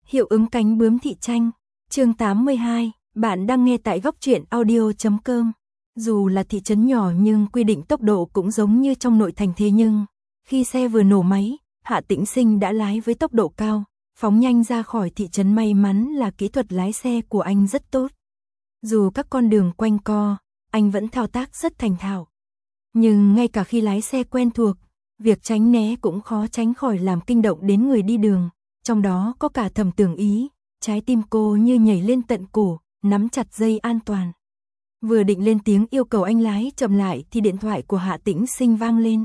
Hiệu ứng cánh bướm thị tranh. Chương 82, bạn đang nghe tại góc truyện audio.com. Dù là thị trấn nhỏ nhưng quy định tốc độ cũng giống như trong nội thành, thế nhưng khi xe vừa nổ máy, Hạ Tĩnh Sinh đã lái với tốc độ cao, phóng nhanh ra khỏi thị trấn. May mắn là kỹ thuật lái xe của anh rất tốt. Dù các con đường quanh co, anh vẫn thao tác rất thành thạo. Nhưng ngay cả khi lái xe quen thuộc, việc tránh né cũng khó tránh khỏi làm kinh động đến người đi đường, trong đó có cả Thẩm Tưởng Ý. Trái tim cô như nhảy lên tận cổ, nắm chặt dây an toàn. Vừa định lên tiếng yêu cầu anh lái chậm lại thì điện thoại của Hạ Tĩnh Sinh vang lên.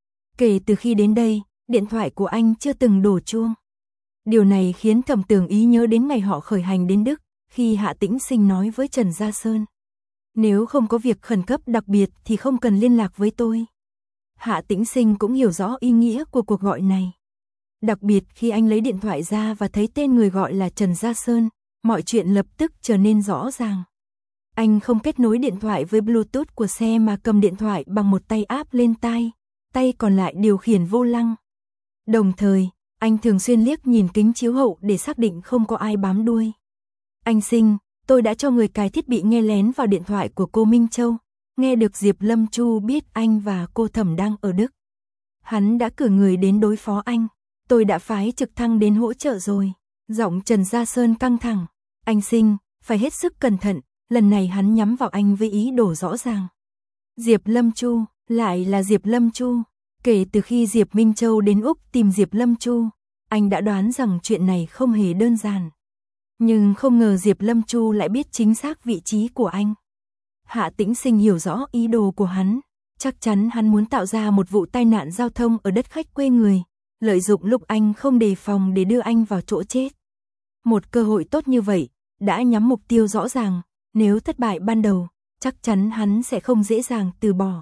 Kể từ khi đến đây, điện thoại của anh chưa từng đổ chuông. Điều này khiến Thẩm Tưởng Ý nhớ đến ngày họ khởi hành đến Đức, khi Hạ Tĩnh Sinh nói với Trần Gia Sơn: nếu không có việc khẩn cấp đặc biệt thì không cần liên lạc với tôi. Hạ Tĩnh Sinh cũng hiểu rõ ý nghĩa của cuộc gọi này. Đặc biệt khi anh lấy điện thoại ra và thấy tên người gọi là Trần Gia Sơn, mọi chuyện lập tức trở nên rõ ràng. Anh không kết nối điện thoại với Bluetooth của xe mà cầm điện thoại bằng một tay áp lên tai, tay còn lại điều khiển vô lăng. Đồng thời, anh thường xuyên liếc nhìn kính chiếu hậu để xác định không có ai bám đuôi. Anh Sinh, tôi đã cho người cài thiết bị nghe lén vào điện thoại của cô Minh Châu. Nghe được Diệp Lâm Chu biết anh và cô Thẩm đang ở Đức. Hắn đã cử người đến đối phó anh. Tôi đã phái trực thăng đến hỗ trợ rồi. Giọng Trần Gia Sơn căng thẳng. Anh Sinh, phải hết sức cẩn thận. Lần này hắn nhắm vào anh với ý đồ rõ ràng. Diệp Lâm Chu, lại là Diệp Lâm Chu. Kể từ khi Diệp Minh Châu đến Úc tìm Diệp Lâm Chu, anh đã đoán rằng chuyện này không hề đơn giản. Nhưng không ngờ Diệp Lâm Chu lại biết chính xác vị trí của anh. Hạ Tĩnh Sinh hiểu rõ ý đồ của hắn. Chắc chắn hắn muốn tạo ra một vụ tai nạn giao thông ở đất khách quê người, lợi dụng lúc anh không đề phòng để đưa anh vào chỗ chết. Một cơ hội tốt như vậy, đã nhắm mục tiêu rõ ràng. Nếu thất bại ban đầu, chắc chắn hắn sẽ không dễ dàng từ bỏ.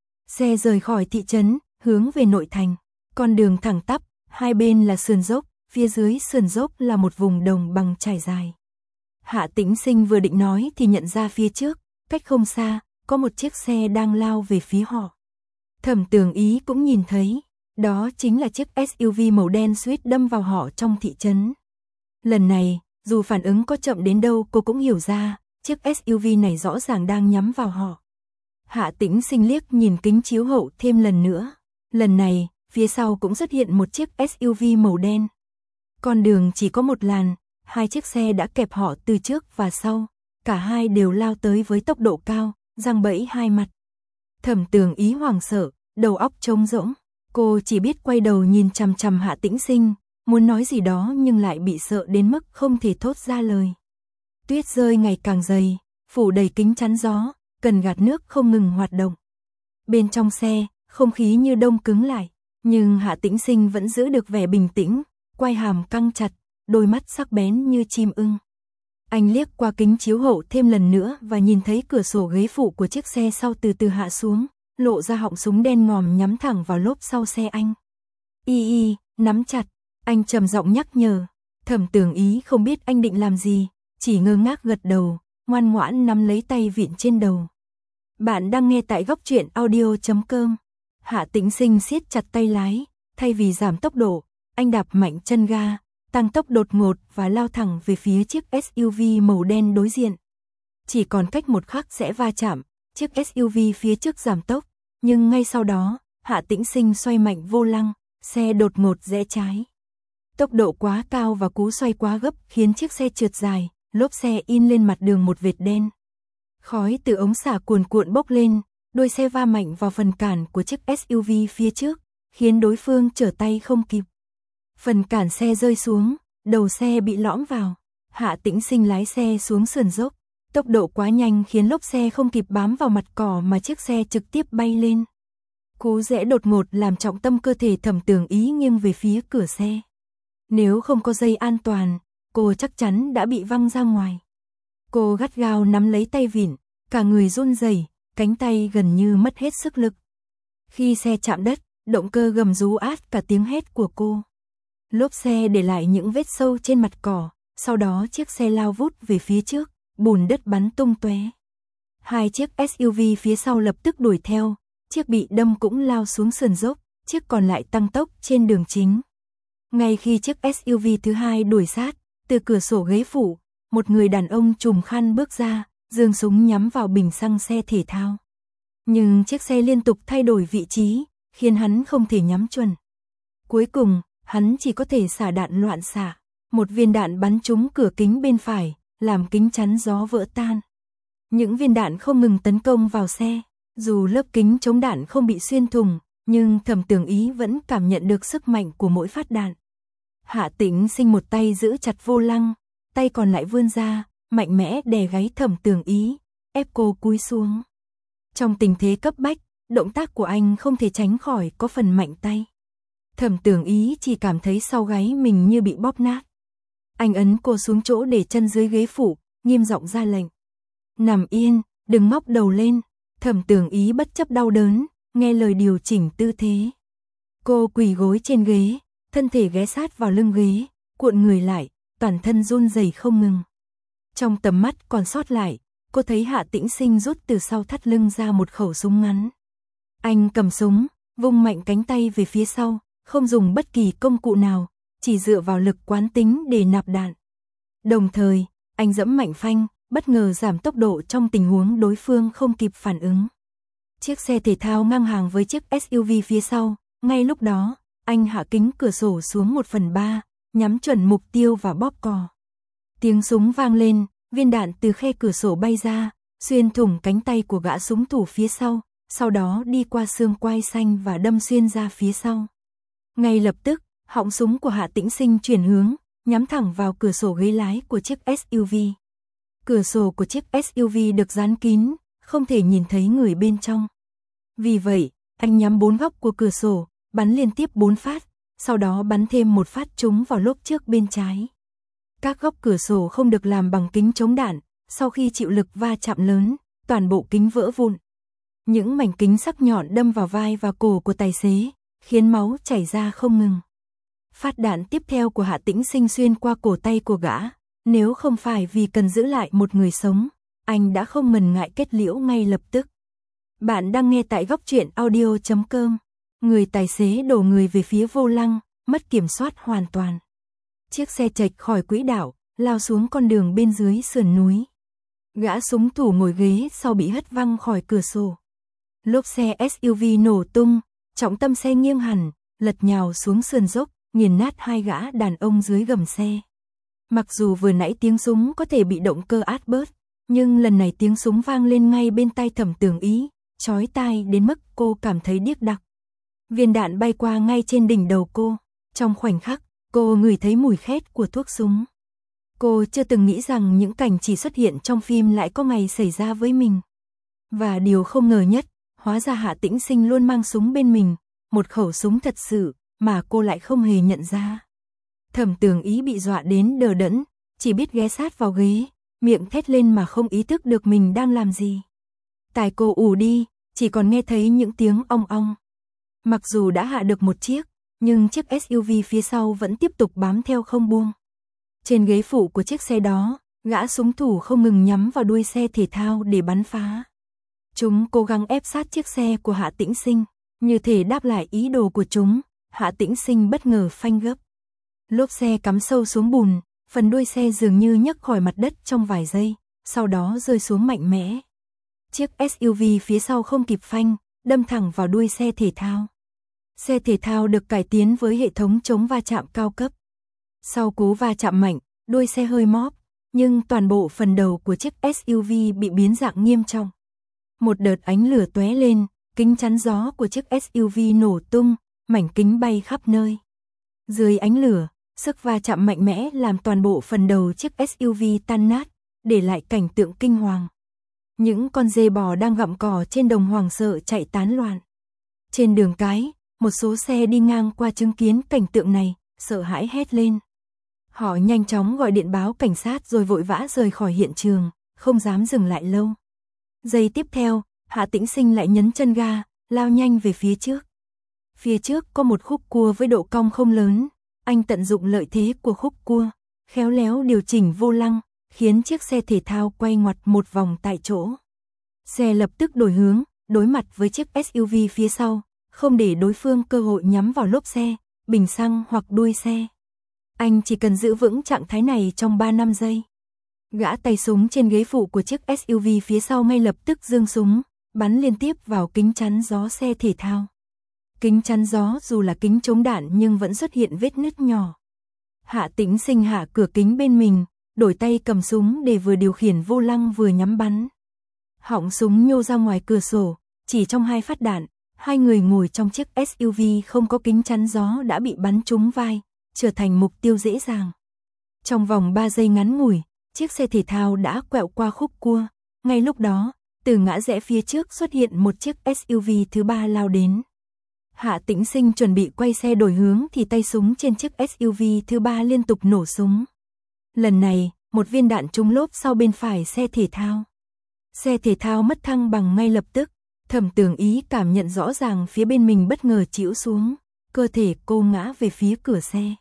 Xe rời khỏi thị trấn, hướng về nội thành. Con đường thẳng tắp, hai bên là sườn dốc, phía dưới sườn dốc là một vùng đồng bằng trải dài. Hạ Tĩnh Sinh vừa định nói thì nhận ra phía trước, cách không xa, có một chiếc xe đang lao về phía họ. Thẩm Tưởng Ý cũng nhìn thấy, đó chính là chiếc SUV màu đen suýt đâm vào họ trong thị trấn. Lần này, dù phản ứng có chậm đến đâu cô cũng hiểu ra, chiếc SUV này rõ ràng đang nhắm vào họ. Hạ Tĩnh Sinh liếc nhìn kính chiếu hậu thêm lần nữa. Lần này, phía sau cũng xuất hiện một chiếc SUV màu đen. Con đường chỉ có một làn, hai chiếc xe đã kẹp họ từ trước và sau. Cả hai đều lao tới với tốc độ cao, giăng bẫy hai mặt. Thẩm Tưởng Ý hoảng sợ, đầu óc trống rỗng. Cô chỉ biết quay đầu nhìn chằm chằm Hạ Tĩnh Sinh, muốn nói gì đó nhưng lại bị sợ đến mức không thể thốt ra lời. Tuyết rơi ngày càng dày, phủ đầy kính chắn gió, cần gạt nước không ngừng hoạt động. Bên trong xe, không khí như đông cứng lại, nhưng Hạ Tĩnh Sinh vẫn giữ được vẻ bình tĩnh, quai hàm căng chặt, đôi mắt sắc bén như chim ưng. Anh liếc qua kính chiếu hậu thêm lần nữa và nhìn thấy cửa sổ ghế phụ của chiếc xe sau từ từ hạ xuống, lộ ra họng súng đen ngòm nhắm thẳng vào lốp sau xe anh. Nắm chặt, anh trầm giọng nhắc nhở. Thẩm Tưởng Ý không biết anh định làm gì, chỉ ngơ ngác gật đầu, ngoan ngoãn nắm lấy tay vịn trên đầu. Bạn đang nghe tại góc truyện audio.com. Hạ Tĩnh Sinh siết chặt tay lái, thay vì giảm tốc độ, anh đạp mạnh chân ga, tăng tốc đột ngột và lao thẳng về phía chiếc SUV màu đen đối diện. Chỉ còn cách một khắc sẽ va chạm, chiếc SUV phía trước giảm tốc, nhưng ngay sau đó, Hạ Tĩnh Sinh xoay mạnh vô lăng, xe đột ngột rẽ trái. Tốc độ quá cao và cú xoay quá gấp khiến chiếc xe trượt dài, lốp xe in lên mặt đường một vệt đen. Khói từ ống xả cuồn cuộn bốc lên, đuôi xe va mạnh vào phần cản của chiếc SUV phía trước, khiến đối phương trở tay không kịp. Phần cản xe rơi xuống, đầu xe bị lõm vào. Hạ Tĩnh Sinh lái xe xuống sườn dốc, tốc độ quá nhanh khiến lốp xe không kịp bám vào mặt cỏ mà chiếc xe trực tiếp bay lên. Cú rẽ đột ngột làm trọng tâm cơ thể Thẩm Tưởng Ý nghiêng về phía cửa xe. Nếu không có dây an toàn, cô chắc chắn đã bị văng ra ngoài. Cô gắt gao nắm lấy tay vịn, cả người run rẩy, cánh tay gần như mất hết sức lực. Khi xe chạm đất, động cơ gầm rú át cả tiếng hét của cô. Lốp xe để lại những vết sâu trên mặt cỏ, sau đó chiếc xe lao vút về phía trước, bùn đất bắn tung tóe. Hai chiếc SUV phía sau lập tức đuổi theo, chiếc bị đâm cũng lao xuống sườn dốc, chiếc còn lại tăng tốc trên đường chính. Ngay khi chiếc SUV thứ hai đuổi sát, Từ cửa sổ ghế phụ, một người đàn ông trùm khăn bước ra, giương súng nhắm vào bình xăng xe thể thao. Nhưng chiếc xe liên tục thay đổi vị trí, khiến hắn không thể nhắm chuẩn. Cuối cùng, hắn chỉ có thể xả đạn loạn xạ. Một viên đạn bắn trúng cửa kính bên phải, làm kính chắn gió vỡ tan. Những viên đạn không ngừng tấn công vào xe. Dù lớp kính chống đạn không bị xuyên thủng, nhưng Thẩm Tường Ý vẫn cảm nhận được sức mạnh của mỗi phát đạn. Hạ Tĩnh Sinh một tay giữ chặt vô lăng, tay còn lại vươn ra, mạnh mẽ đè gáy Thẩm Tường Ý, ép cô cúi xuống. Trong tình thế cấp bách, động tác của anh không thể tránh khỏi có phần mạnh tay. Thẩm Tường Ý chỉ cảm thấy sau gáy mình như bị bóp nát. Anh ấn cô xuống chỗ để chân dưới ghế phụ, nghiêm giọng ra lệnh. Nằm yên, đừng ngóc đầu lên. Thẩm Tường Ý bất chấp đau đớn, nghe lời điều chỉnh tư thế. Cô quỳ gối trên ghế, thân thể ghé sát vào lưng ghế, cuộn người lại, toàn thân run rẩy không ngừng. Trong tầm mắt còn sót lại, cô thấy Hạ Tĩnh Sinh rút từ sau thắt lưng ra một khẩu súng ngắn. Anh cầm súng, vung mạnh cánh tay về phía sau, không dùng bất kỳ công cụ nào, chỉ dựa vào lực quán tính để nạp đạn. Đồng thời, anh giẫm mạnh phanh, bất ngờ giảm tốc độ trong tình huống đối phương không kịp phản ứng. Chiếc xe thể thao ngang hàng với chiếc SUV phía sau, ngay lúc đó, anh hạ kính cửa sổ xuống 1/3, nhắm chuẩn mục tiêu và bóp cò. Tiếng súng vang lên, viên đạn từ khe cửa sổ bay ra, xuyên thủng cánh tay của gã súng thủ phía sau đó đi qua xương quai xanh và đâm xuyên ra phía sau. Ngay lập tức, họng súng của Hạ Tĩnh Sinh chuyển hướng, nhắm thẳng vào cửa sổ ghế lái của chiếc SUV. Cửa sổ của chiếc SUV được dán kín, không thể nhìn thấy người bên trong. Vì vậy, anh nhắm 4 góc của cửa sổ, bắn liên tiếp 4 phát, sau đó bắn thêm một phát trúng vào lốp trước bên trái. Các góc cửa sổ không được làm bằng kính chống đạn, sau khi chịu lực va chạm lớn, toàn bộ kính vỡ vụn. Những mảnh kính sắc nhọn đâm vào vai và cổ của tài xế, khiến máu chảy ra không ngừng. Phát đạn tiếp theo của Hạ Tĩnh Sinh xuyên qua cổ tay của gã, nếu không phải vì cần giữ lại một người sống, anh đã không ngần ngại kết liễu ngay lập tức. Bạn đang nghe tại Góc Truyện Audio.com. Người tài xế đổ người về phía vô lăng, mất kiểm soát hoàn toàn. Chiếc xe chệch khỏi quỹ đạo, lao xuống con đường bên dưới sườn núi. Gã súng thủ ngồi ghế sau bị hất văng khỏi cửa sổ. Lốp xe SUV nổ tung, trọng tâm xe nghiêng hẳn, lật nhào xuống sườn dốc, nghiền nát 2 gã đàn ông dưới gầm xe. Mặc dù vừa nãy tiếng súng có thể bị động cơ át bớt, nhưng lần này tiếng súng vang lên ngay bên tai Thẩm Tường Ý, chói tai đến mức cô cảm thấy điếc đặc. Viên đạn bay qua ngay trên đỉnh đầu cô. Trong khoảnh khắc, cô ngửi thấy mùi khét của thuốc súng. Cô chưa từng nghĩ rằng những cảnh chỉ xuất hiện trong phim lại có ngày xảy ra với mình. Và điều không ngờ nhất, hóa ra Hạ Tĩnh Sinh luôn mang súng bên mình, một khẩu súng thật sự, mà cô lại không hề nhận ra. Thẩm Tường Ý bị dọa đến đờ đẫn, chỉ biết ghé sát vào ghế, miệng thét lên mà không ý thức được mình đang làm gì. Tai cô ù đi, chỉ còn nghe thấy những tiếng ong ong. Mặc dù đã hạ được một chiếc, nhưng chiếc SUV phía sau vẫn tiếp tục bám theo không buông. Trên ghế phụ của chiếc xe đó, gã súng thủ không ngừng nhắm vào đuôi xe thể thao để bắn phá. Chúng cố gắng ép sát chiếc xe của Hạ Tĩnh Sinh, như thể đáp lại ý đồ của chúng. Hạ Tĩnh Sinh bất ngờ phanh gấp. Lốp xe cắm sâu xuống bùn, phần đuôi xe dường như nhấc khỏi mặt đất trong vài giây, sau đó rơi xuống mạnh mẽ. Chiếc SUV phía sau không kịp phanh, đâm thẳng vào đuôi xe thể thao. Xe thể thao được cải tiến với hệ thống chống va chạm cao cấp. Sau cú va chạm mạnh, đuôi xe hơi móp, nhưng toàn bộ phần đầu của chiếc SUV bị biến dạng nghiêm trọng. Một đợt ánh lửa tóe lên, kính chắn gió của chiếc SUV nổ tung, mảnh kính bay khắp nơi. Dưới ánh lửa, sức va chạm mạnh mẽ làm toàn bộ phần đầu chiếc SUV tan nát, để lại cảnh tượng kinh hoàng. Những con dê bò đang gặm cỏ trên đồng hoảng sợ chạy tán loạn. Trên đường cái, một số xe đi ngang qua chứng kiến cảnh tượng này, sợ hãi hét lên. Họ nhanh chóng gọi điện báo cảnh sát rồi vội vã rời khỏi hiện trường, không dám dừng lại lâu. Giây tiếp theo, Hạ Tĩnh Sinh lại nhấn chân ga, lao nhanh về phía trước. Phía trước có một khúc cua với độ cong không lớn, anh tận dụng lợi thế của khúc cua, khéo léo điều chỉnh vô lăng, khiến chiếc xe thể thao quay ngoặt một vòng tại chỗ. Xe lập tức đổi hướng, đối mặt với chiếc SUV phía sau, không để đối phương cơ hội nhắm vào lốp xe, bình xăng hoặc đuôi xe. Anh chỉ cần giữ vững trạng thái này trong 3-5 giây. Gã tay súng trên ghế phụ của chiếc SUV phía sau ngay lập tức giương súng, bắn liên tiếp vào kính chắn gió xe thể thao. Kính chắn gió dù là kính chống đạn nhưng vẫn xuất hiện vết nứt nhỏ. Hạ Tĩnh Sinh hạ cửa kính bên mình, đổi tay cầm súng để vừa điều khiển vô lăng vừa nhắm bắn. Họng súng nhô ra ngoài cửa sổ, chỉ trong 2 phát đạn, 2 người ngồi trong chiếc SUV không có kính chắn gió đã bị bắn trúng vai, trở thành mục tiêu dễ dàng. Trong vòng 3 giây ngắn ngủi, chiếc xe thể thao đã quẹo qua khúc cua. Ngay lúc đó, từ ngã rẽ phía trước xuất hiện một chiếc SUV thứ 3 lao đến. Hạ Tĩnh Sinh chuẩn bị quay xe đổi hướng thì tay súng trên chiếc SUV thứ 3 liên tục nổ súng. Lần này, một viên đạn trúng lốp sau bên phải xe thể thao. Xe thể thao mất thăng bằng ngay lập tức, Thẩm Tường Ý cảm nhận rõ ràng phía bên mình bất ngờ chĩu xuống, cơ thể cô ngã về phía cửa xe.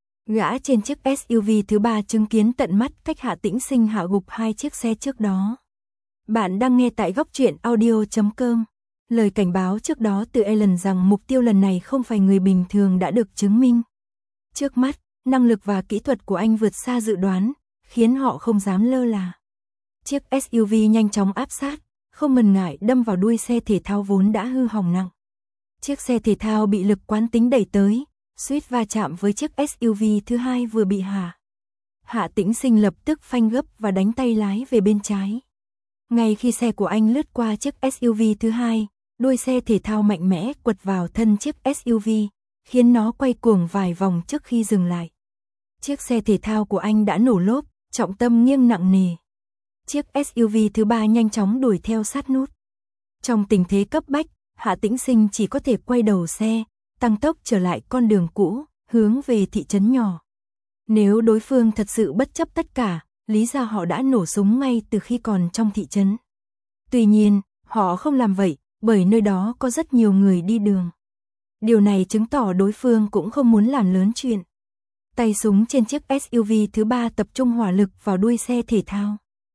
Gã trên chiếc SUV thứ 3 chứng kiến tận mắt cách Hạ Tĩnh Sinh hạ gục 2 chiếc xe trước đó. Bạn đang nghe tại góc truyện audio.com. Lời cảnh báo trước đó từ Alan rằng mục tiêu lần này không phải người bình thường đã được chứng minh. Trước mắt, năng lực và kỹ thuật của anh vượt xa dự đoán, khiến họ không dám lơ là. Chiếc SUV nhanh chóng áp sát, không ngần ngại đâm vào đuôi xe thể thao vốn đã hư hỏng nặng. Chiếc xe thể thao bị lực quán tính đẩy tới, suýt va chạm với chiếc SUV thứ 2 vừa bị hạ. Hạ Tĩnh Sinh lập tức phanh gấp và đánh tay lái về bên trái. Ngay khi xe của anh lướt qua chiếc SUV thứ 2, đuôi xe thể thao mạnh mẽ quật vào thân chiếc SUV, khiến nó quay cuồng vài vòng trước khi dừng lại. Chiếc xe thể thao của anh đã nổ lốp, trọng tâm nghiêng nặng nề. Chiếc SUV thứ 3 nhanh chóng đuổi theo sát nút. Trong tình thế cấp bách, Hạ Tĩnh Sinh chỉ có thể quay đầu xe, tăng tốc trở lại con đường cũ, hướng về thị trấn nhỏ. Nếu đối phương thật sự bất chấp tất cả, lý ra họ đã nổ súng ngay từ khi còn trong thị trấn. Tuy nhiên, họ không làm vậy, bởi nơi đó có rất nhiều người đi đường. Điều này chứng tỏ đối phương cũng không muốn làm lớn chuyện. Tay súng trên chiếc SUV thứ 3 tập trung hỏa lực vào đuôi xe thể thao.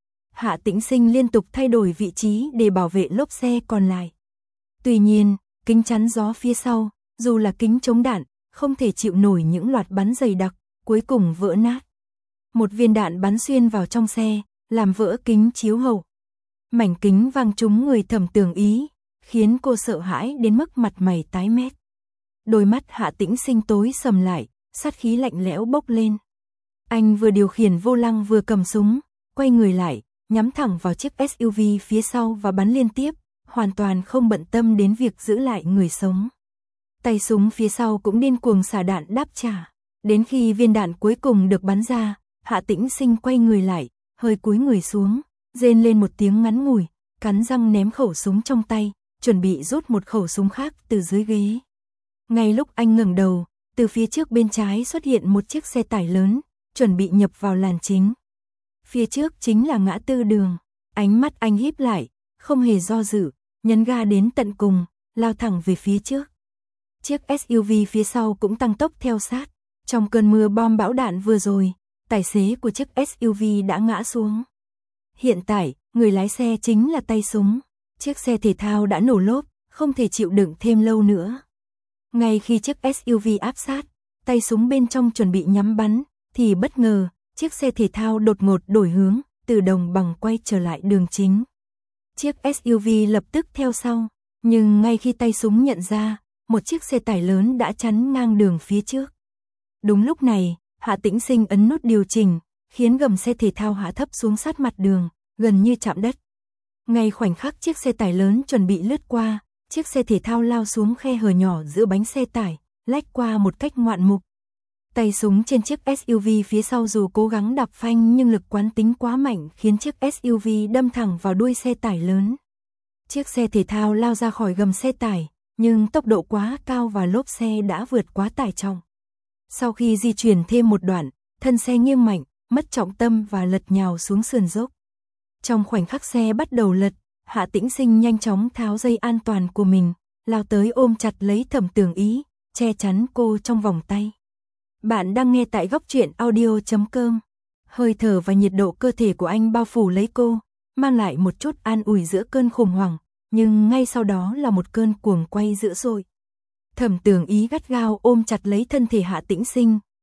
Hạ Tĩnh Sinh liên tục thay đổi vị trí để bảo vệ lốp xe còn lại. Tuy nhiên, kính chắn gió phía sau, dù là kính chống đạn, không thể chịu nổi những loạt bắn dày đặc, cuối cùng vỡ nát. Một viên đạn bắn xuyên vào trong xe, làm vỡ kính chiếu hậu. Mảnh kính văng trúng người Thẩm Tường Ý, khiến cô sợ hãi đến mức mặt mày tái mét. Đôi mắt Hạ Tĩnh Sinh tối sầm lại, sát khí lạnh lẽo bốc lên. Anh vừa điều khiển vô lăng vừa cầm súng, quay người lại, nhắm thẳng vào chiếc SUV phía sau và bắn liên tiếp, hoàn toàn không bận tâm đến việc giữ lại người sống. Tay súng phía sau cũng điên cuồng xả đạn đáp trả. Đến khi viên đạn cuối cùng được bắn ra, Hạ Tĩnh Sinh quay người lại, hơi cúi người xuống, rên lên một tiếng ngắn ngủi, cắn răng ném khẩu súng trong tay, chuẩn bị rút một khẩu súng khác từ dưới ghế. Ngay lúc anh ngẩng đầu, từ phía trước bên trái xuất hiện một chiếc xe tải lớn, chuẩn bị nhập vào làn chính. Phía trước chính là ngã tư đường. Ánh mắt anh híp lại, không hề do dự, nhấn ga đến tận cùng, lao thẳng về phía trước. Chiếc SUV phía sau cũng tăng tốc theo sát. Trong cơn mưa bom bão đạn vừa rồi, tài xế của chiếc SUV đã ngã xuống. Hiện tại, người lái xe chính là tay súng. Chiếc xe thể thao đã nổ lốp, không thể chịu đựng thêm lâu nữa. Ngay khi chiếc SUV áp sát, tay súng bên trong chuẩn bị nhắm bắn, thì bất ngờ, chiếc xe thể thao đột ngột đổi hướng, từ đồng bằng quay trở lại đường chính. Chiếc SUV lập tức theo sau, nhưng ngay khi tay súng nhận ra, một chiếc xe tải lớn đã chắn ngang đường phía trước. Đúng lúc này, Hạ Tĩnh Sinh ấn nút điều chỉnh, khiến gầm xe thể thao hạ thấp xuống sát mặt đường, gần như chạm đất. Ngay khoảnh khắc chiếc xe tải lớn chuẩn bị lướt qua, chiếc xe thể thao lao xuống khe hở nhỏ giữa bánh xe tải, lách qua một cách ngoạn mục. Tay súng trên chiếc SUV phía sau dù cố gắng đạp phanh nhưng lực quán tính quá mạnh khiến chiếc SUV đâm thẳng vào đuôi xe tải lớn. Chiếc xe thể thao lao ra khỏi gầm xe tải, nhưng tốc độ quá cao và lốp xe đã vượt quá tải trọng. Sau khi di chuyển thêm một đoạn, thân xe nghiêng mạnh, mất trọng tâm và lật nhào xuống sườn dốc. Trong khoảnh khắc xe bắt đầu lật, Hạ Tĩnh Sinh nhanh chóng tháo dây an toàn của mình, lao tới ôm chặt lấy Thẩm Tường Ý, che chắn cô trong vòng tay. Bạn đang nghe tại góc truyện audio.com. Hơi thở và nhiệt độ cơ thể của anh bao phủ lấy cô, mang lại một chút an ủi giữa cơn khủng hoảng, nhưng ngay sau đó là một cơn cuồng quay dữ dội. Thẩm Tường Ý gắt gao ôm chặt lấy thân thể Hạ Tĩnh Sinh,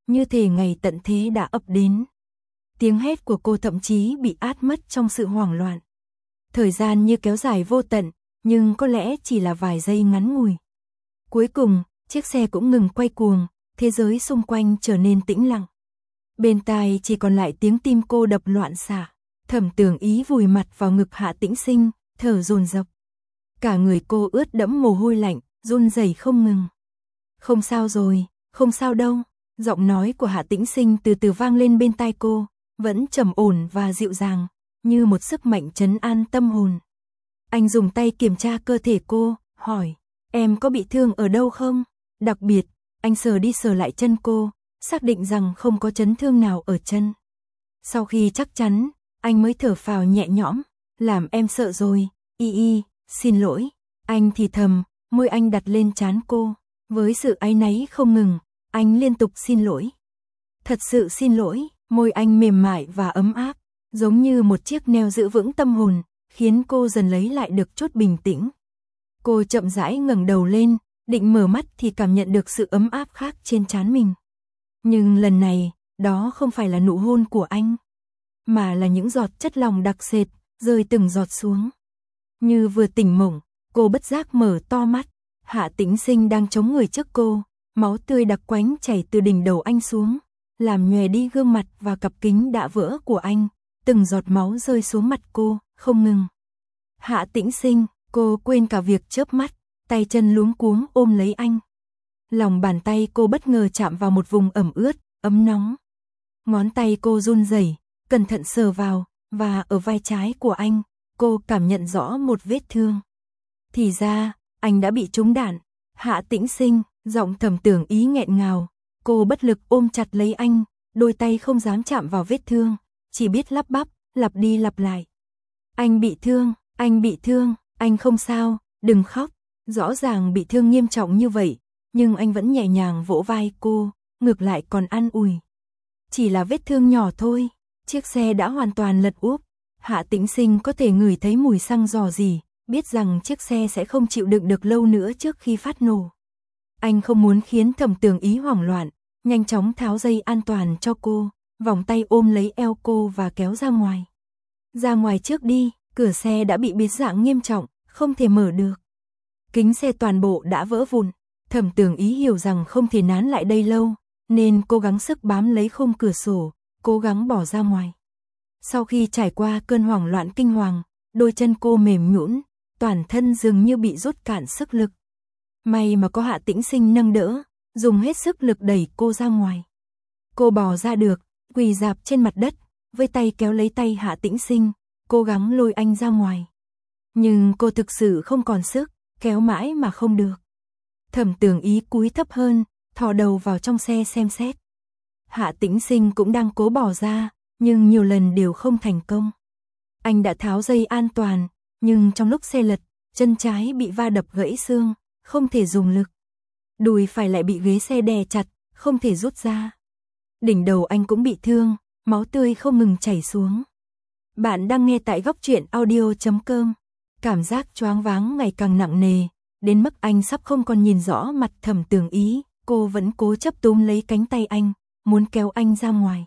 như thể ngày tận thế đã ập đến. Tiếng hét của cô thậm chí bị át mất trong sự hoảng loạn. Thời gian như kéo dài vô tận, nhưng có lẽ chỉ là vài giây ngắn ngủi. Cuối cùng, chiếc xe cũng ngừng quay cuồng, thế giới xung quanh trở nên tĩnh lặng. Bên tai chỉ còn lại tiếng tim cô đập loạn xạ. Thẩm Tưởng Ý vùi mặt vào ngực Hạ Tĩnh Sinh, thở dồn dập. Cả người cô ướt đẫm mồ hôi lạnh, run rẩy không ngừng. Không sao rồi, không sao đâu. Giọng nói của Hạ Tĩnh Sinh từ từ vang lên bên tai cô, vẫn trầm ổn và dịu dàng, như một sức mạnh trấn an tâm hồn. Anh dùng tay kiểm tra cơ thể cô, hỏi, em có bị thương ở đâu không? Đặc biệt, anh sờ đi sờ lại chân cô, xác định rằng không có chấn thương nào ở chân. Sau khi chắc chắn, anh mới thở phào nhẹ nhõm, làm em sợ rồi, xin lỗi. Anh thì thầm, môi anh đặt lên trán cô, với sự áy náy không ngừng, anh liên tục xin lỗi. Thật sự xin lỗi, môi anh mềm mại và ấm áp, giống như một chiếc neo giữ vững tâm hồn, khiến cô dần lấy lại được chút bình tĩnh. Cô chậm rãi ngẩng đầu lên, định mở mắt thì cảm nhận được sự ấm áp khác trên trán mình. Nhưng lần này, đó không phải là nụ hôn của anh, mà là những giọt chất lỏng đặc sệt, rơi từng giọt xuống. Như vừa tỉnh mộng, cô bất giác mở to mắt, Hạ Tĩnh Sinh đang chống người trước cô, máu tươi đặc quánh chảy từ đỉnh đầu anh xuống, làm nhòe đi gương mặt và cặp kính đã vỡ của anh, từng giọt máu rơi xuống mặt cô, không ngừng. Hạ Tĩnh Sinh, cô quên cả việc chớp mắt, tay chân luống cuống ôm lấy anh. Lòng bàn tay cô bất ngờ chạm vào một vùng ẩm ướt, ấm nóng. Ngón tay cô run rẩy, cẩn thận sờ vào, và ở vai trái của anh, cô cảm nhận rõ một vết thương. Thì ra, anh đã bị trúng đạn. Hạ Tĩnh Sinh, giọng Thẩm Tưởng Ý nghẹn ngào, cô bất lực ôm chặt lấy anh, đôi tay không dám chạm vào vết thương, chỉ biết lắp bắp, lặp đi lặp lại. Anh bị thương, anh không sao, đừng khóc. Rõ ràng bị thương nghiêm trọng như vậy, nhưng anh vẫn nhẹ nhàng vỗ vai cô, ngược lại còn an ủi. Chỉ là vết thương nhỏ thôi, chiếc xe đã hoàn toàn lật úp. Hạ Tĩnh Sinh có thể ngửi thấy mùi xăng rò rỉ, biết rằng chiếc xe sẽ không chịu đựng được lâu nữa trước khi phát nổ. Anh không muốn khiến Thẩm Tưởng Ý hoảng loạn, nhanh chóng tháo dây an toàn cho cô, vòng tay ôm lấy eo cô và kéo ra ngoài. Ra ngoài trước đi, cửa xe đã bị biến dạng nghiêm trọng, không thể mở được. Kính xe toàn bộ đã vỡ vụn, Thẩm Tưởng Ý hiểu rằng không thể nán lại đây lâu, nên cố gắng sức bám lấy khung cửa sổ, cố gắng bỏ ra ngoài. Sau khi trải qua cơn hoảng loạn kinh hoàng, đôi chân cô mềm nhũn, toàn thân dường như bị rút cạn sức lực. May mà có Hạ Tĩnh Sinh nâng đỡ, dùng hết sức lực đẩy cô ra ngoài. Cô bò ra được, quỳ rạp trên mặt đất, với tay kéo lấy tay Hạ Tĩnh Sinh, cố gắng lôi anh ra ngoài. Nhưng cô thực sự không còn sức, kéo mãi mà không được. Thẩm Tưởng Ý cúi thấp hơn, thò đầu vào trong xe xem xét. Hạ Tĩnh Sinh cũng đang cố bỏ ra, nhưng nhiều lần đều không thành công. Anh đã tháo dây an toàn, nhưng trong lúc xe lật, chân trái bị va đập gãy xương, không thể dùng lực. Đùi phải lại bị ghế xe đè chặt, không thể rút ra. Đỉnh đầu anh cũng bị thương, máu tươi không ngừng chảy xuống. Bạn đang nghe tại Góc Truyện Audio.com. Cảm giác choáng váng ngày càng nặng nề, đến mức anh sắp không còn nhìn rõ mặt Thẩm Tưởng Ý, cô vẫn cố chấp túm lấy cánh tay anh, muốn kéo anh ra ngoài.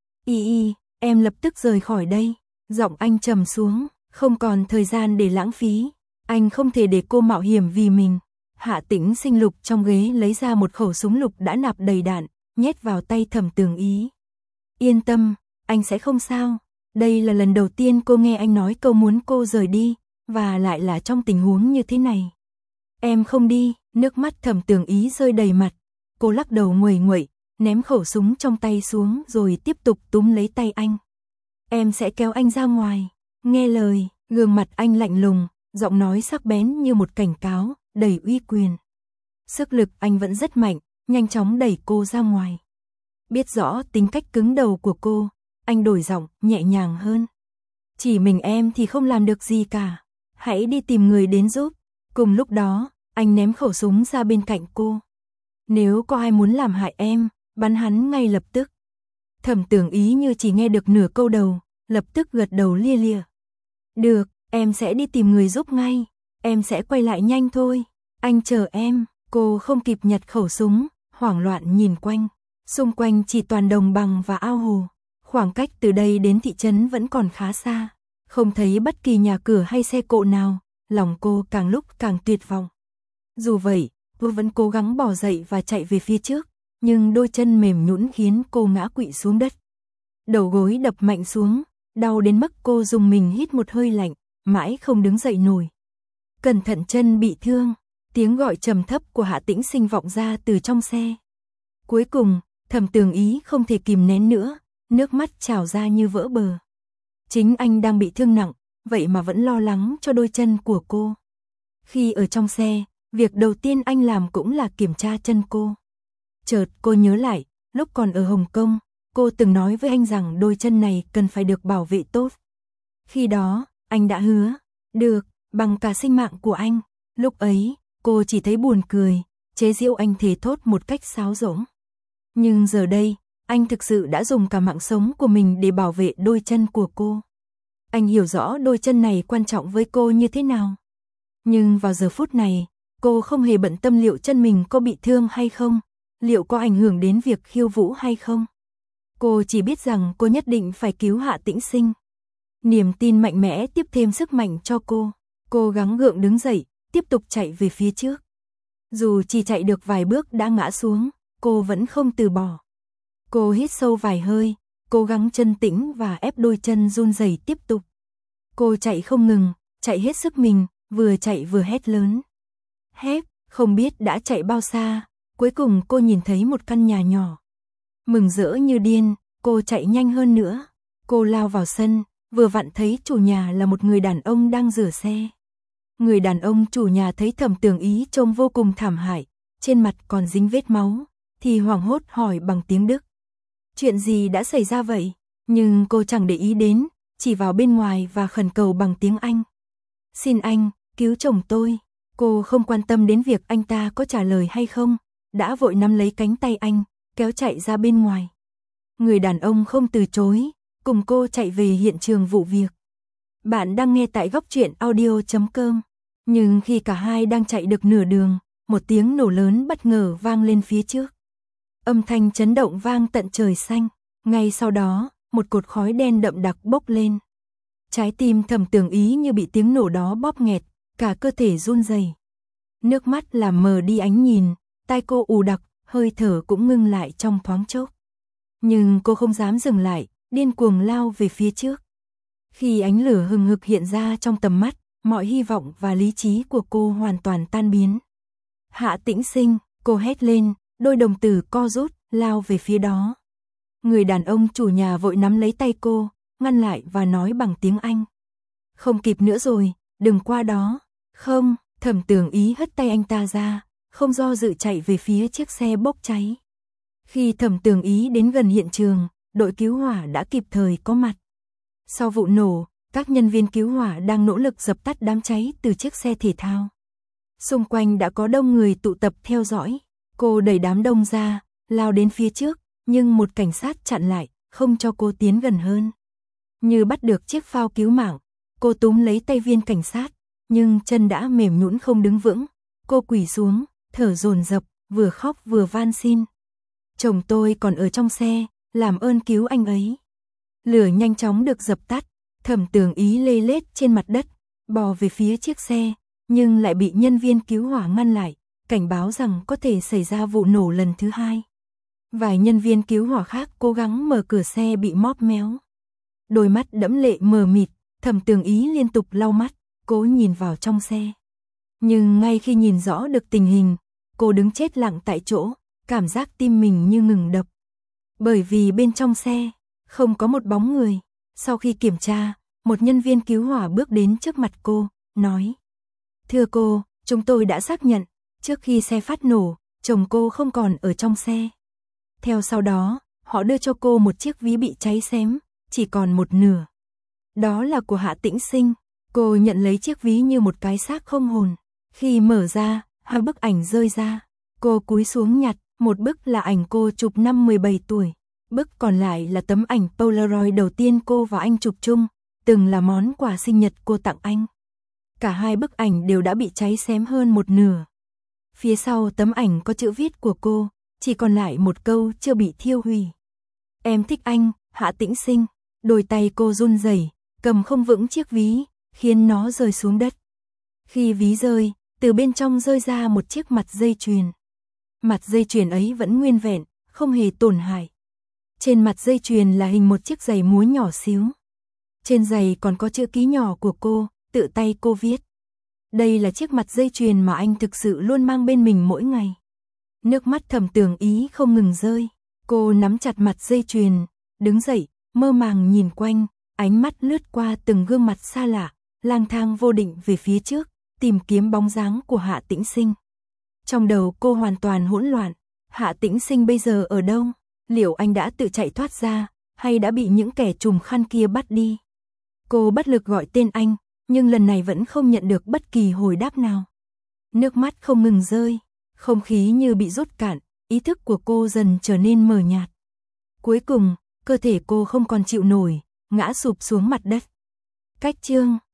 Em lập tức rời khỏi đây. Giọng anh trầm xuống, không còn thời gian để lãng phí. Anh không thể để cô mạo hiểm vì mình. Hạ Tĩnh Sinh lục trong ghế lấy ra một khẩu súng lục đã nạp đầy đạn, nhét vào tay Thẩm Tưởng Ý. Yên tâm, anh sẽ không sao. Đây là lần đầu tiên cô nghe anh nói câu muốn cô rời đi, và lại là trong tình huống như thế này. Em không đi, nước mắt Thẩm Tưởng Ý rơi đầy mặt. Cô lắc đầu nguầy nguậy, ném khẩu súng trong tay xuống rồi tiếp tục túm lấy tay anh. Em sẽ kéo anh ra ngoài. Nghe lời, gương mặt anh lạnh lùng, giọng nói sắc bén như một cảnh cáo, đầy uy quyền. Sức lực anh vẫn rất mạnh, nhanh chóng đẩy cô ra ngoài. Biết rõ tính cách cứng đầu của cô, anh đổi giọng, nhẹ nhàng hơn. Chỉ mình em thì không làm được gì cả. Hãy đi tìm người đến giúp. Cùng lúc đó, anh ném khẩu súng ra bên cạnh cô. Nếu có ai muốn làm hại em, bắn hắn ngay lập tức. Thẩm Tưởng Ý như chỉ nghe được nửa câu đầu, lập tức gật đầu lia lịa. Được, em sẽ đi tìm người giúp ngay. Em sẽ quay lại nhanh thôi. Anh chờ em. Cô không kịp nhặt khẩu súng, hoảng loạn nhìn quanh. Xung quanh chỉ toàn đồng bằng và ao hồ. Khoảng cách từ đây đến thị trấn vẫn còn khá xa. Không thấy bất kỳ nhà cửa hay xe cộ nào, lòng cô càng lúc càng tuyệt vọng. Dù vậy, cô vẫn cố gắng bò dậy và chạy về phía trước, nhưng đôi chân mềm nhũn khiến cô ngã quỵ xuống đất. Đầu gối đập mạnh xuống, đau đến mức cô dùng mình hít một hơi lạnh, mãi không đứng dậy nổi. Cẩn thận chân bị thương, tiếng gọi trầm thấp của Hạ Tĩnh Sinh vọng ra từ trong xe. Cuối cùng, Thẩm Tường Ý không thể kìm nén nữa, nước mắt trào ra như vỡ bờ. Chính anh đang bị thương nặng, vậy mà vẫn lo lắng cho đôi chân của cô. Khi ở trong xe, việc đầu tiên anh làm cũng là kiểm tra chân cô. Chợt cô nhớ lại, lúc còn ở Hồng Kông, cô từng nói với anh rằng đôi chân này cần phải được bảo vệ tốt. Khi đó, anh đã hứa, được, bằng cả sinh mạng của anh. Lúc ấy, cô chỉ thấy buồn cười, chế giễu anh thề thốt một cách sáo rỗng. Nhưng giờ đây, anh thực sự đã dùng cả mạng sống của mình để bảo vệ đôi chân của cô. Anh hiểu rõ đôi chân này quan trọng với cô như thế nào. Nhưng vào giờ phút này, cô không hề bận tâm liệu chân mình có bị thương hay không, liệu có ảnh hưởng đến việc khiêu vũ hay không. Cô chỉ biết rằng cô nhất định phải cứu Hạ Tĩnh Sinh. Niềm tin mạnh mẽ tiếp thêm sức mạnh cho cô. Cô gắng gượng đứng dậy, tiếp tục chạy về phía trước. Dù chỉ chạy được vài bước đã ngã xuống, cô vẫn không từ bỏ. Cô hít sâu vài hơi, cố gắng chân tĩnh và ép đôi chân run rẩy tiếp tục. Cô chạy không ngừng, chạy hết sức mình, vừa chạy vừa hét lớn. Hét, không biết đã chạy bao xa, cuối cùng cô nhìn thấy một căn nhà nhỏ. Mừng rỡ như điên, cô chạy nhanh hơn nữa. Cô lao vào sân, vừa vặn thấy chủ nhà là một người đàn ông đang rửa xe. Người đàn ông chủ nhà thấy Thẩm Tường Ý trông vô cùng thảm hại, trên mặt còn dính vết máu, thì hoảng hốt hỏi bằng tiếng Đức. Chuyện gì đã xảy ra vậy? Nhưng cô chẳng để ý đến, chỉ vào bên ngoài và khẩn cầu bằng tiếng Anh. Xin anh, cứu chồng tôi. Cô không quan tâm đến việc anh ta có trả lời hay không, đã vội nắm lấy cánh tay anh, kéo chạy ra bên ngoài. Người đàn ông không từ chối, cùng cô chạy về hiện trường vụ việc. Bạn đang nghe tại Góc Truyện Audio.com. Nhưng khi cả hai đang chạy được nửa đường, một tiếng nổ lớn bất ngờ vang lên phía trước. Âm thanh chấn động vang tận trời xanh. Ngay sau đó, một cột khói đen đậm đặc bốc lên. Trái tim Thẩm Tường Ý như bị tiếng nổ đó bóp nghẹt, cả cơ thể run rẩy. Nước mắt làm mờ đi ánh nhìn, tai cô ù đặc, hơi thở cũng ngưng lại trong thoáng chốc. Nhưng cô không dám dừng lại, điên cuồng lao về phía trước. Khi ánh lửa hừng hực hiện ra trong tầm mắt, mọi hy vọng và lý trí của cô hoàn toàn tan biến. Hạ Tĩnh Sinh, cô hét lên, đôi đồng tử co rút, lao về phía đó. Người đàn ông chủ nhà vội nắm lấy tay cô, ngăn lại và nói bằng tiếng Anh. Không kịp nữa rồi, đừng qua đó. Không, Thẩm Tường Ý hất tay anh ta ra, không do dự chạy về phía chiếc xe bốc cháy. Khi Thẩm Tường Ý đến gần hiện trường, đội cứu hỏa đã kịp thời có mặt. Sau vụ nổ, các nhân viên cứu hỏa đang nỗ lực dập tắt đám cháy từ chiếc xe thể thao. Xung quanh đã có đông người tụ tập theo dõi. Cô đẩy đám đông ra, lao đến phía trước, nhưng một cảnh sát chặn lại, không cho cô tiến gần hơn. Như bắt được chiếc phao cứu mạng, cô túm lấy tay viên cảnh sát, nhưng chân đã mềm nhũn không đứng vững. Cô quỳ xuống, thở dồn dập, vừa khóc vừa van xin. Chồng tôi còn ở trong xe, làm ơn cứu anh ấy. Lửa nhanh chóng được dập tắt, Thẩm Tường Ý lê lết trên mặt đất, bò về phía chiếc xe, nhưng lại bị nhân viên cứu hỏa ngăn lại, cảnh báo rằng có thể xảy ra vụ nổ lần thứ hai. Vài nhân viên cứu hỏa khác cố gắng mở cửa xe bị móp méo. Đôi mắt đẫm lệ mờ mịt, Thẩm Tường Ý liên tục lau mắt, cố nhìn vào trong xe. Nhưng ngay khi nhìn rõ được tình hình, cô đứng chết lặng tại chỗ, cảm giác tim mình như ngừng đập. Bởi vì bên trong xe, không có một bóng người. Sau khi kiểm tra, một nhân viên cứu hỏa bước đến trước mặt cô, nói. Thưa cô, chúng tôi đã xác nhận, trước khi xe phát nổ, chồng cô không còn ở trong xe. Theo sau đó, họ đưa cho cô một chiếc ví bị cháy xém, chỉ còn một nửa. Đó là của Hạ Tĩnh Sinh. Cô nhận lấy chiếc ví như một cái xác không hồn. Khi mở ra, hai bức ảnh rơi ra. Cô cúi xuống nhặt, một bức là ảnh cô chụp năm 17 tuổi. Bức còn lại là tấm ảnh Polaroid đầu tiên cô và anh chụp chung, từng là món quà sinh nhật cô tặng anh. Cả hai bức ảnh đều đã bị cháy xém hơn một nửa. Phía sau tấm ảnh có chữ viết của cô, chỉ còn lại một câu chưa bị thiêu hủy. Em thích anh, Hạ Tĩnh Sinh. Đôi tay cô run rẩy, cầm không vững chiếc ví, khiến nó rơi xuống đất. Khi ví rơi, từ bên trong rơi ra một chiếc mặt dây chuyền. Mặt dây chuyền ấy vẫn nguyên vẹn, không hề tổn hại. Trên mặt dây chuyền là hình một chiếc giày múa nhỏ xíu. Trên giày còn có chữ ký nhỏ của cô, tự tay cô viết. Đây là chiếc mặt dây chuyền mà anh thực sự luôn mang bên mình mỗi ngày. Nước mắt Thẩm Tường Ý không ngừng rơi. Cô nắm chặt mặt dây chuyền, đứng dậy, mơ màng nhìn quanh, ánh mắt lướt qua từng gương mặt xa lạ, lang thang vô định về phía trước, tìm kiếm bóng dáng của Hạ Tĩnh Sinh. Trong đầu cô hoàn toàn hỗn loạn, Hạ Tĩnh Sinh bây giờ ở đâu? Liệu anh đã tự chạy thoát ra, hay đã bị những kẻ trùm khăn kia bắt đi? Cô bất lực gọi tên anh, nhưng lần này vẫn không nhận được bất kỳ hồi đáp nào. Nước mắt không ngừng rơi, không khí như bị rút cạn, ý thức của cô dần trở nên mờ nhạt. Cuối cùng, cơ thể cô không còn chịu nổi, ngã sụp xuống mặt đất. Cách chương